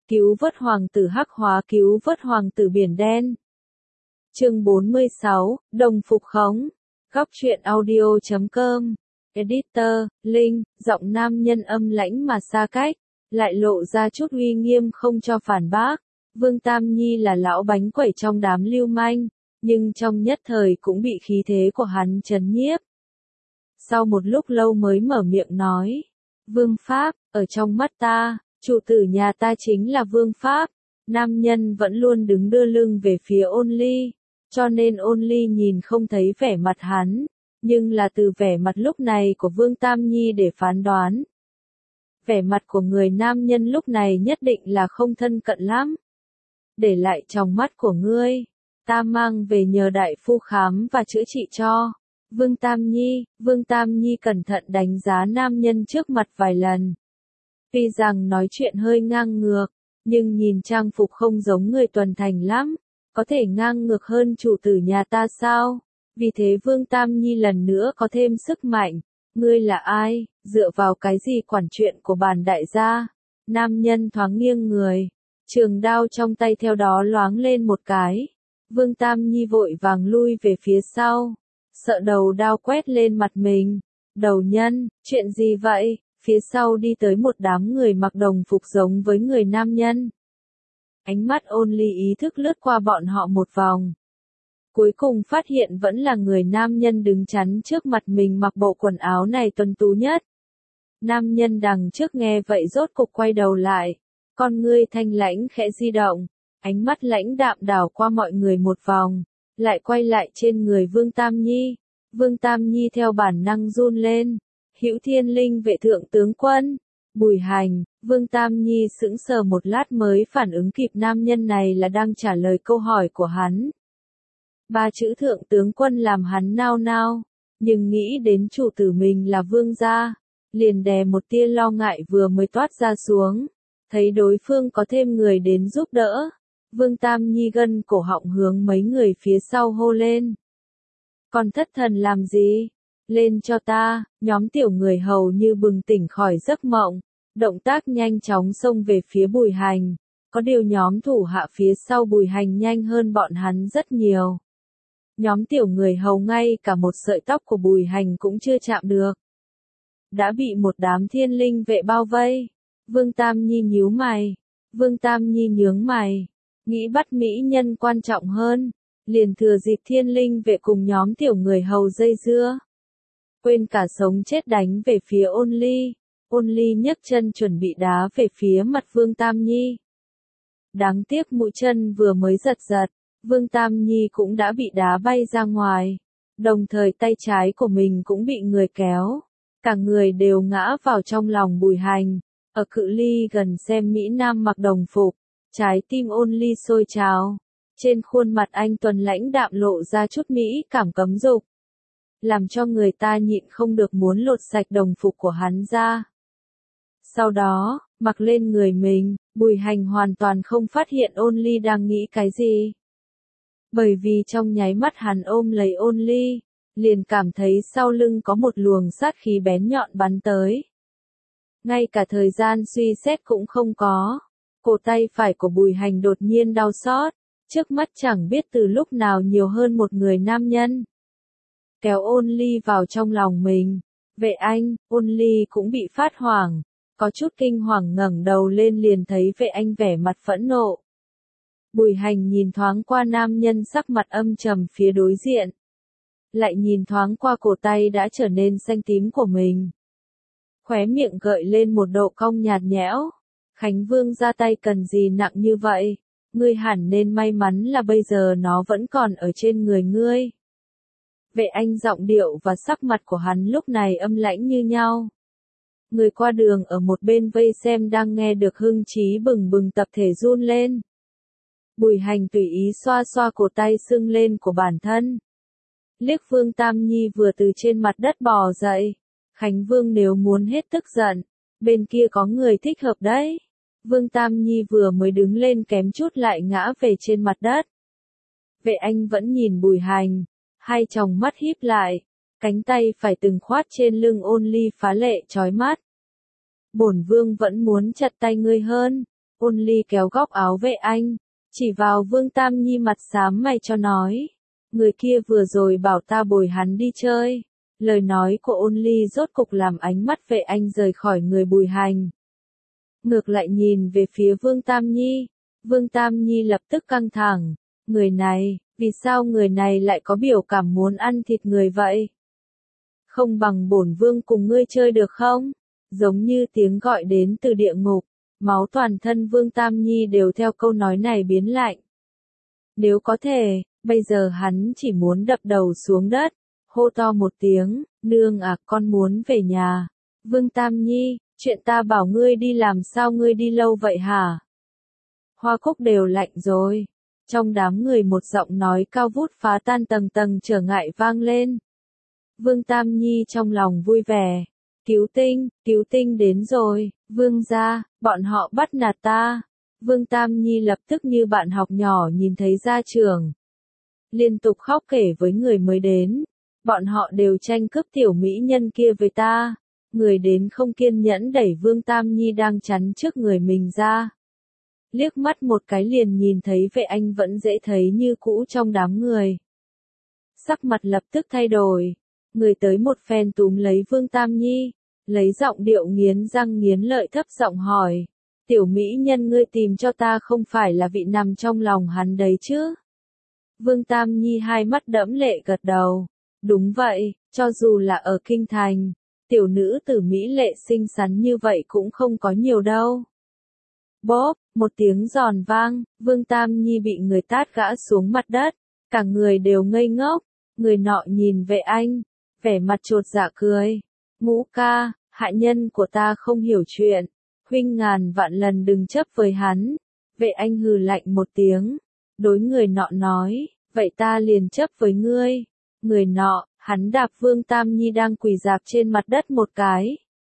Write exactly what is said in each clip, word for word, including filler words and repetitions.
Cứu vớt hoàng tử hắc hóa, cứu vớt hoàng tử biển đen. Chương bốn mươi sáu, đồng phục khống. Góc truyện audio chấm com. Editor, Linh, giọng nam nhân âm lãnh mà xa cách, lại lộ ra chút uy nghiêm không cho phản bác. Vương Tam Nhi là lão bánh quẩy trong đám lưu manh, nhưng trong nhất thời cũng bị khí thế của hắn trấn nhiếp. Sau một lúc lâu mới mở miệng nói, Vương Pháp, ở trong mắt ta, chủ tử nhà ta chính là Vương Pháp. Nam nhân vẫn luôn đứng đưa lưng về phía Ôn Ly, cho nên Ôn Ly nhìn không thấy vẻ mặt hắn, nhưng là từ vẻ mặt lúc này của Vương Tam Nhi để phán đoán. Vẻ mặt của người nam nhân lúc này nhất định là không thân cận lắm. Để lại trong mắt của ngươi, ta mang về nhờ đại phu khám và chữa trị cho. Vương Tam Nhi, Vương Tam Nhi cẩn thận đánh giá nam nhân trước mặt vài lần. Tuy rằng nói chuyện hơi ngang ngược, nhưng nhìn trang phục không giống người tuần thành lắm, có thể ngang ngược hơn chủ tử nhà ta sao? Vì thế Vương Tam Nhi lần nữa có thêm sức mạnh. Ngươi là ai, dựa vào cái gì quản chuyện của bản đại gia? Nam nhân thoáng nghiêng người, trường đao trong tay theo đó loáng lên một cái. Vương Tam Nhi vội vàng lui về phía sau, sợ đầu đao quét lên mặt mình. Đầu nhân, chuyện gì vậy? Phía sau đi tới một đám người mặc đồng phục giống với người nam nhân. Ánh mắt Ôn Ly ý thức lướt qua bọn họ một vòng. Cuối cùng phát hiện vẫn là người nam nhân đứng chắn trước mặt mình mặc bộ quần áo này tuấn tú nhất. Nam nhân đằng trước nghe vậy rốt cục quay đầu lại, con ngươi thanh lãnh khẽ di động, ánh mắt lãnh đạm đảo qua mọi người một vòng, lại quay lại trên người Vương Tam Nhi. Vương Tam Nhi theo bản năng run lên. Hữu Thiên Linh vệ thượng tướng quân, Bùi Hành. Vương Tam Nhi sững sờ một lát mới phản ứng kịp nam nhân này là đang trả lời câu hỏi của hắn. Ba chữ thượng tướng quân làm hắn nao nao, nhưng nghĩ đến chủ tử mình là vương gia, liền đè một tia lo ngại vừa mới toát ra xuống, thấy đối phương có thêm người đến giúp đỡ. Vương Tam Nhi gân cổ họng hướng mấy người phía sau hô lên. Còn thất thần làm gì? Lên cho ta, nhóm tiểu người hầu như bừng tỉnh khỏi giấc mộng, động tác nhanh chóng xông về phía Bùi Hành, có điều nhóm thủ hạ phía sau Bùi Hành nhanh hơn bọn hắn rất nhiều. Nhóm tiểu người hầu ngay cả một sợi tóc của Bùi Hành cũng chưa chạm được. Đã bị một đám thiên linh vệ bao vây. Vương Tam Nhi nhíu mày. Vương Tam Nhi nhướng mày. Nghĩ bắt mỹ nhân quan trọng hơn. Liền thừa dịp thiên linh vệ cùng nhóm tiểu người hầu dây dưa. Quên cả sống chết đánh về phía Ôn Ly. Ôn Ly nhấc chân chuẩn bị đá về phía mặt Vương Tam Nhi. Đáng tiếc mũi chân vừa mới giật giật. Vương Tam Nhi cũng đã bị đá bay ra ngoài, đồng thời tay trái của mình cũng bị người kéo, cả người đều ngã vào trong lòng Bùi Hành. Ở cự ly gần xem mỹ nam mặc đồng phục, trái tim Ôn Ly sôi trào, trên khuôn mặt anh tuấn lãnh đạm lộ ra chút mỹ cảm cấm dục, làm cho người ta nhịn không được muốn lột sạch đồng phục của hắn ra. Sau đó, mặc lên người mình, Bùi Hành hoàn toàn không phát hiện Ôn Ly đang nghĩ cái gì. Bởi vì trong nháy mắt hắn ôm lấy Ôn Ly, liền cảm thấy sau lưng có một luồng sát khí bén nhọn bắn tới. Ngay cả thời gian suy xét cũng không có, cổ tay phải của Bùi Hành đột nhiên đau xót, trước mắt chẳng biết từ lúc nào nhiều hơn một người nam nhân. Kéo Ôn Ly vào trong lòng mình, vệ anh. Ôn Ly cũng bị phát hoảng, có chút kinh hoàng ngẩng đầu lên liền thấy vệ anh vẻ mặt phẫn nộ. Bùi Hành nhìn thoáng qua nam nhân sắc mặt âm trầm phía đối diện. Lại nhìn thoáng qua cổ tay đã trở nên xanh tím của mình. Khóe miệng gợi lên một độ cong nhạt nhẽo. Khánh Vương ra tay cần gì nặng như vậy? Ngươi hẳn nên may mắn là bây giờ nó vẫn còn ở trên người ngươi. Vệ anh giọng điệu và sắc mặt của hắn lúc này âm lãnh như nhau. Người qua đường ở một bên vây xem đang nghe được hưng trí bừng bừng tập thể run lên. Bùi Hành tùy ý xoa xoa cổ tay sưng lên của bản thân. Liếc Vương Tam Nhi vừa từ trên mặt đất bò dậy. Khánh Vương nếu muốn hết tức giận, bên kia có người thích hợp đấy. Vương Tam Nhi vừa mới đứng lên kém chút lại ngã về trên mặt đất. Vệ anh vẫn nhìn Bùi Hành, hai tròng mắt híp lại, cánh tay phải từng khoát trên lưng Ôn Ly phá lệ chói mắt. Bổn Vương vẫn muốn chặt tay ngươi hơn. Ôn Ly kéo góc áo vệ anh, chỉ vào Vương Tam Nhi mặt xám mày cho nói. Người kia vừa rồi bảo ta bồi hắn đi chơi. Lời nói của Ôn Ly rốt cục làm ánh mắt vệ anh rời khỏi người Bùi Hành. Ngược lại nhìn về phía Vương Tam Nhi. Vương Tam Nhi lập tức căng thẳng. Người này, vì sao người này lại có biểu cảm muốn ăn thịt người vậy? Không bằng bổn vương cùng ngươi chơi được không? Giống như tiếng gọi đến từ địa ngục, máu toàn thân Vương Tam Nhi đều theo câu nói này biến lạnh. Nếu có thể, bây giờ hắn chỉ muốn đập đầu xuống đất, hô to một tiếng, nương à, con muốn về nhà. Vương Tam Nhi, chuyện ta bảo ngươi đi làm sao ngươi đi lâu vậy hả? Hoa cúc đều lạnh rồi. Trong đám người một giọng nói cao vút phá tan tầng tầng trở ngại vang lên. Vương Tam Nhi trong lòng vui vẻ. Cứu tinh, cứu tinh đến rồi, vương gia, bọn họ bắt nạt ta. Vương Tam Nhi lập tức như bạn học nhỏ nhìn thấy gia trưởng. Liên tục khóc kể với người mới đến. Bọn họ đều tranh cướp tiểu mỹ nhân kia với ta. Người đến không kiên nhẫn đẩy Vương Tam Nhi đang chắn trước người mình ra. Liếc mắt một cái liền nhìn thấy vệ anh vẫn dễ thấy như cũ trong đám người. Sắc mặt lập tức thay đổi. Người tới một phen túm lấy Vương Tam Nhi, lấy giọng điệu nghiến răng nghiến lợi thấp giọng hỏi. Tiểu mỹ nhân ngươi tìm cho ta không phải là vị nằm trong lòng hắn đấy chứ? Vương Tam Nhi hai mắt đẫm lệ gật đầu. Đúng vậy, cho dù là ở kinh thành, tiểu nữ tử mỹ lệ xinh xắn như vậy cũng không có nhiều đâu. Bóp, một tiếng giòn vang, Vương Tam Nhi bị người tát gã xuống mặt đất, cả người đều ngây ngốc, người nọ nhìn vệ anh, vẻ mặt chột dạ cười. Ngũ ca, hạ nhân của ta không hiểu chuyện, huynh ngàn vạn lần đừng chấp với hắn. Vệ anh hừ lạnh một tiếng, đối người nọ nói, vậy ta liền chấp với ngươi. Người nọ, hắn đạp Vương Tam Nhi đang quỳ rạp trên mặt đất một cái.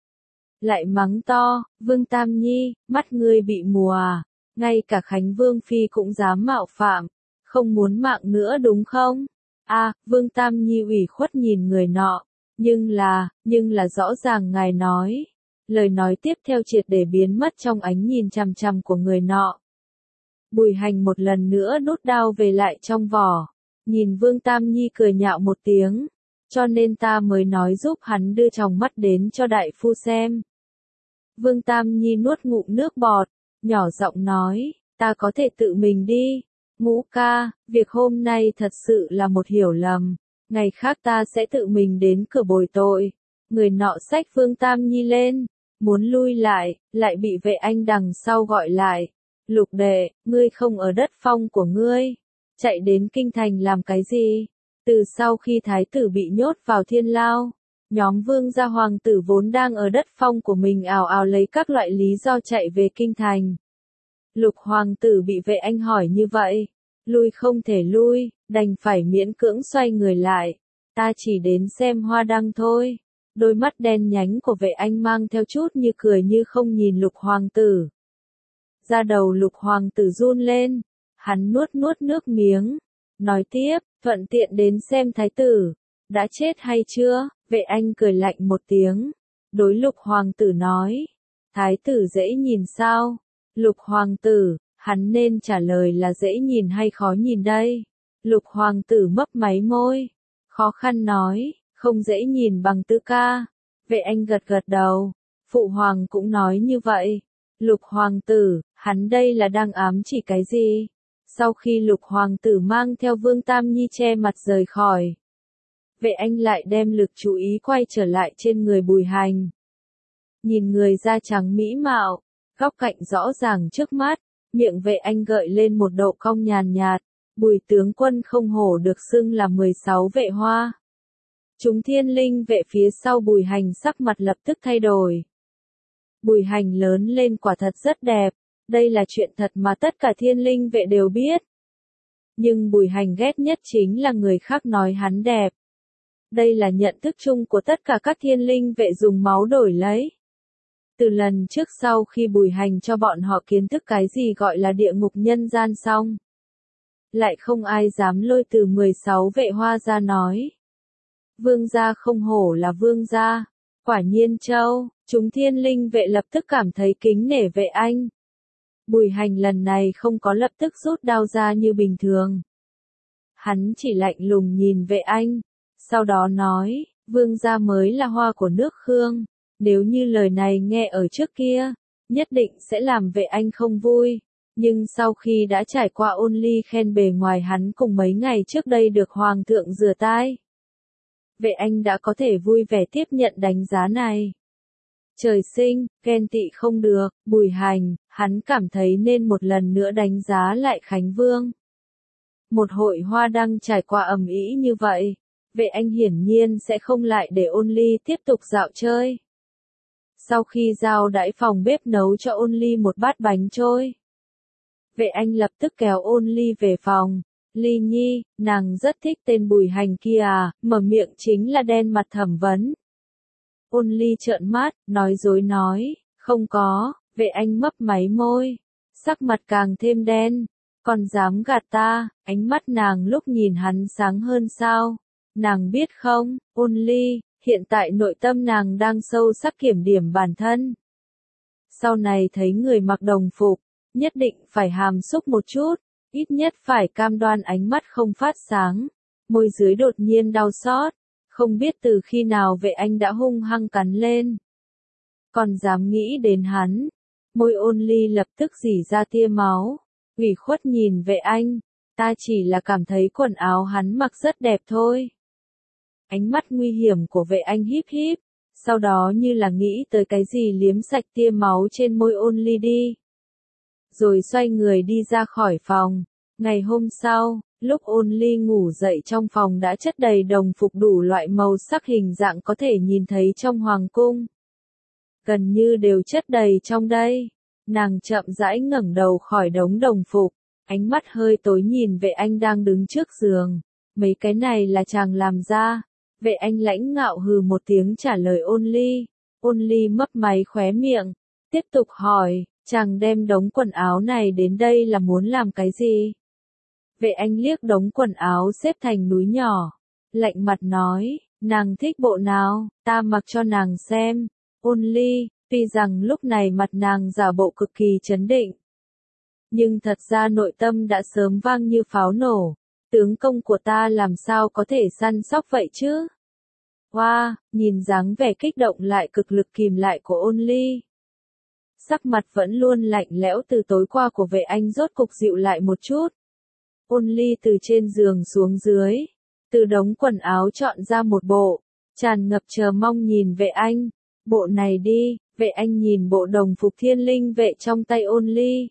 Lại mắng to, Vương Tam Nhi, mắt ngươi bị mù à, ngay cả Khánh Vương Phi cũng dám mạo phạm, không muốn mạng nữa đúng không? A, à, Vương Tam Nhi ủy khuất nhìn người nọ, nhưng là, nhưng là rõ ràng ngài nói. Lời nói tiếp theo triệt để biến mất trong ánh nhìn chằm chằm của người nọ. Bùi Hành một lần nữa đút đao về lại trong vỏ, nhìn Vương Tam Nhi cười nhạo một tiếng, cho nên ta mới nói giúp hắn đưa tròng mắt đến cho đại phu xem. Vương Tam Nhi nuốt ngụm nước bọt, nhỏ giọng nói, ta có thể tự mình đi. Ngũ ca, việc hôm nay thật sự là một hiểu lầm, ngày khác ta sẽ tự mình đến cửa bồi tội. Người nọ xách Vương Tam Nhi lên, muốn lui lại, lại bị vệ anh đằng sau gọi lại. Lục đệ, ngươi không ở đất phong của ngươi, chạy đến kinh thành làm cái gì? Từ sau khi thái tử bị nhốt vào thiên lao, nhóm vương gia hoàng tử vốn đang ở đất phong của mình ào ào lấy các loại lý do chạy về kinh thành. Lục hoàng tử bị vệ anh hỏi như vậy, lui không thể lui, đành phải miễn cưỡng xoay người lại. Ta chỉ đến xem hoa đăng thôi. Đôi mắt đen nhánh của vệ anh mang theo chút như cười như không nhìn lục hoàng tử. Da đầu lục hoàng tử run lên, hắn nuốt nuốt nước miếng, nói tiếp, thuận tiện đến xem thái tử, đã chết hay chưa? Vệ anh cười lạnh một tiếng, đối lục hoàng tử nói, thái tử dễ nhìn sao? Lục hoàng tử, hắn nên trả lời là dễ nhìn hay khó nhìn đây? Lục hoàng tử mấp máy môi, khó khăn nói, không dễ nhìn bằng Tư ca. Vệ anh gật gật đầu, phụ hoàng cũng nói như vậy. Lục hoàng tử, hắn đây là đang ám chỉ cái gì? Sau khi lục hoàng tử mang theo Vương Tam Nhi che mặt rời khỏi, vệ anh lại đem lực chú ý quay trở lại trên người Bùi Hành. Nhìn người da trắng mỹ mạo, góc cạnh rõ ràng trước mắt, miệng vệ anh gợi lên một độ cong nhàn nhạt. Bùi tướng quân không hổ được xưng là mười sáu vệ hoa. Chúng thiên linh vệ phía sau Bùi Hành sắc mặt lập tức thay đổi. Bùi Hành lớn lên quả thật rất đẹp, đây là chuyện thật mà tất cả thiên linh vệ đều biết. Nhưng Bùi Hành ghét nhất chính là người khác nói hắn đẹp. Đây là nhận thức chung của tất cả các thiên linh vệ dùng máu đổi lấy. Từ lần trước sau khi Bùi Hành cho bọn họ kiến thức cái gì gọi là địa ngục nhân gian xong, lại không ai dám lôi từ mười sáu vệ hoa ra nói. Vương gia không hổ là vương gia, quả nhiên châu, chúng thiên linh vệ lập tức cảm thấy kính nể vệ anh. Bùi Hành lần này không có lập tức rút đao ra như bình thường. Hắn chỉ lạnh lùng nhìn Vệ Anh, sau đó nói, vương gia mới là hoa của nước Khương, nếu như lời này nghe ở trước kia, nhất định sẽ làm Vệ Anh không vui, nhưng sau khi đã trải qua ôn ly khen bề ngoài hắn cùng mấy ngày trước đây được hoàng thượng rửa tai, Vệ Anh đã có thể vui vẻ tiếp nhận đánh giá này. Trời sinh, ghen tị không được, Bùi Hành, hắn cảm thấy nên một lần nữa đánh giá lại Khánh Vương. Một hội hoa đăng trải qua ầm ĩ như vậy, Vệ Anh hiển nhiên sẽ không lại để ôn ly tiếp tục dạo chơi. Sau khi giao đãi phòng bếp nấu cho ôn ly một bát bánh trôi, Vệ Anh lập tức kéo ôn ly về phòng. Ly nhi, nàng rất thích tên Bùi Hành kia à, mở miệng chính là đen mặt thẩm vấn. Ôn ly trợn mắt, nói dối nói, không có, Vệ Anh mấp máy môi, sắc mặt càng thêm đen, còn dám gạt ta, ánh mắt nàng lúc nhìn hắn sáng hơn sao, nàng biết không, ôn ly, hiện tại nội tâm nàng đang sâu sắc kiểm điểm bản thân. Sau này thấy người mặc đồng phục, nhất định phải hàm xúc một chút, ít nhất phải cam đoan ánh mắt không phát sáng, môi dưới đột nhiên đau xót. Không biết từ khi nào Vệ Anh đã hung hăng cắn lên. Còn dám nghĩ đến hắn. Môi ôn ly lập tức rỉ ra tia máu. Ủy khuất nhìn Vệ Anh. Ta chỉ là cảm thấy quần áo hắn mặc rất đẹp thôi. Ánh mắt nguy hiểm của Vệ Anh híp híp. Sau đó như là nghĩ tới cái gì liếm sạch tia máu trên môi ôn ly đi. Rồi xoay người đi ra khỏi phòng. Ngày hôm sau, lúc ôn ly ngủ dậy trong phòng đã chất đầy đồng phục đủ loại màu sắc hình dạng có thể nhìn thấy trong hoàng cung. Gần như đều chất đầy trong đây. Nàng chậm rãi ngẩng đầu khỏi đống đồng phục, ánh mắt hơi tối nhìn Vệ Anh đang đứng trước giường. Mấy cái này là chàng làm ra. Vệ Anh lãnh ngạo hừ một tiếng trả lời ôn ly. Ôn ly mấp máy khóe miệng, tiếp tục hỏi, chàng đem đống quần áo này đến đây là muốn làm cái gì? Vệ Anh liếc đống quần áo xếp thành núi nhỏ, lạnh mặt nói, nàng thích bộ nào, ta mặc cho nàng xem. Ôn ly, tuy rằng lúc này mặt nàng giả bộ cực kỳ trấn định, nhưng thật ra nội tâm đã sớm vang như pháo nổ, tướng công của ta làm sao có thể săn sóc vậy chứ? Hoa, wow, nhìn dáng vẻ kích động lại cực lực kìm lại của ôn ly. Sắc mặt vẫn luôn lạnh lẽo từ tối qua của Vệ Anh rốt cục dịu lại một chút. Ôn ly từ trên giường xuống dưới, từ đống quần áo chọn ra một bộ, tràn ngập chờ mong nhìn Vệ Anh. Bộ này đi, Vệ Anh nhìn bộ đồng phục thiên linh vệ trong tay ôn ly.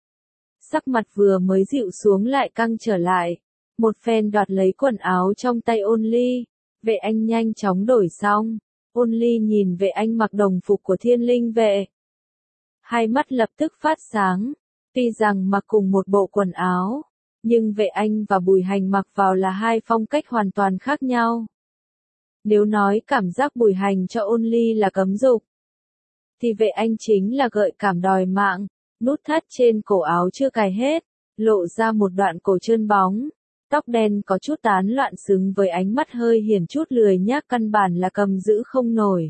Sắc mặt vừa mới dịu xuống lại căng trở lại, một phen đoạt lấy quần áo trong tay ôn ly. Vệ Anh nhanh chóng đổi xong, ôn ly nhìn Vệ Anh mặc đồng phục của thiên linh vệ. Hai mắt lập tức phát sáng, tuy rằng mặc cùng một bộ quần áo, nhưng Vệ Anh và Bùi Hành mặc vào là hai phong cách hoàn toàn khác nhau. Nếu nói cảm giác Bùi Hành cho ôn ly là cấm dục, thì Vệ Anh chính là gợi cảm đòi mạng, nút thắt trên cổ áo chưa cài hết, lộ ra một đoạn cổ trơn bóng, tóc đen có chút tán loạn xứng với ánh mắt hơi hiền chút lười nhác căn bản là cầm giữ không nổi.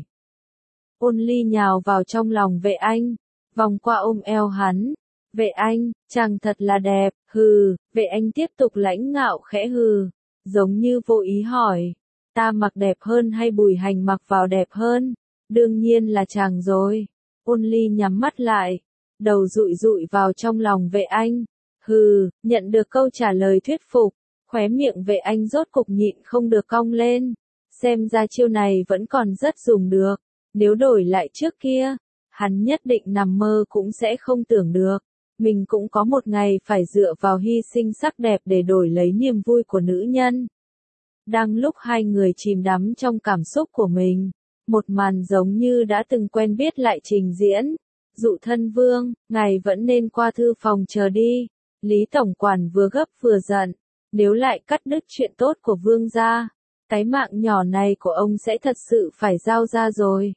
Ôn ly nhào vào trong lòng Vệ Anh, vòng qua ôm eo hắn. Vệ Anh, chàng thật là đẹp, hừ, Vệ Anh tiếp tục lãnh ngạo khẽ hừ, giống như vô ý hỏi, ta mặc đẹp hơn hay Bùi Hành mặc vào đẹp hơn? Đương nhiên là chàng rồi. Ôn ly nhắm mắt lại, đầu dụi dụi vào trong lòng Vệ Anh, hừ, nhận được câu trả lời thuyết phục, khóe miệng Vệ Anh rốt cục nhịn không được cong lên, xem ra chiêu này vẫn còn rất dùng được, nếu đổi lại trước kia, hắn nhất định nằm mơ cũng sẽ không tưởng được. Mình cũng có một ngày phải dựa vào hy sinh sắc đẹp để đổi lấy niềm vui của nữ nhân. Đang lúc hai người chìm đắm trong cảm xúc của mình, một màn giống như đã từng quen biết lại trình diễn. Dụ thân vương, ngài vẫn nên qua thư phòng chờ đi. Lý Tổng Quản vừa gấp vừa giận, nếu lại cắt đứt chuyện tốt của vương gia, cái mạng nhỏ này của ông sẽ thật sự phải giao ra rồi.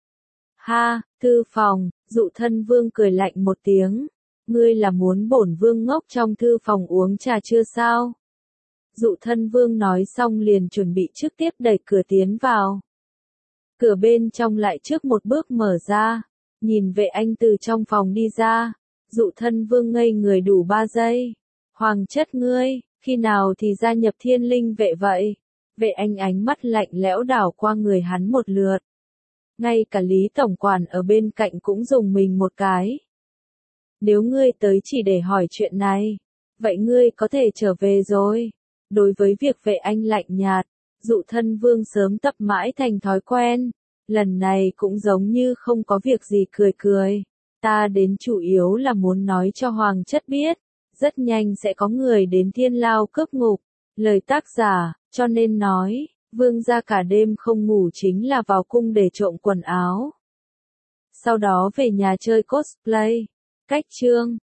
Ha, thư phòng, dụ thân vương cười lạnh một tiếng. Ngươi là muốn bổn vương ngốc trong thư phòng uống trà chưa sao? Dụ thân vương nói xong liền chuẩn bị trước tiếp đẩy cửa tiến vào. Cửa bên trong lại trước một bước mở ra, nhìn Vệ Anh từ trong phòng đi ra, Dụ thân vương ngây người đủ ba giây. Hoàng chất ngươi, khi nào thì gia nhập thiên linh vệ vậy? Vệ anh ánh mắt lạnh lẽo đảo qua người hắn một lượt. Ngay cả Lý Tổng Quản ở bên cạnh cũng dùng mình một cái. Nếu ngươi tới chỉ để hỏi chuyện này, vậy ngươi có thể trở về rồi. Đối với việc vệ anh lạnh nhạt, Dụ thân vương sớm tập mãi thành thói quen. Lần này cũng giống như không có việc gì cười cười. Ta đến chủ yếu là muốn nói cho Hoàng chất biết. Rất nhanh sẽ có người đến thiên lao cướp ngục. Lời tác giả, cho nên nói, vương gia cả đêm không ngủ chính là vào cung để trộm quần áo. Sau đó về nhà chơi cosplay. Cách chương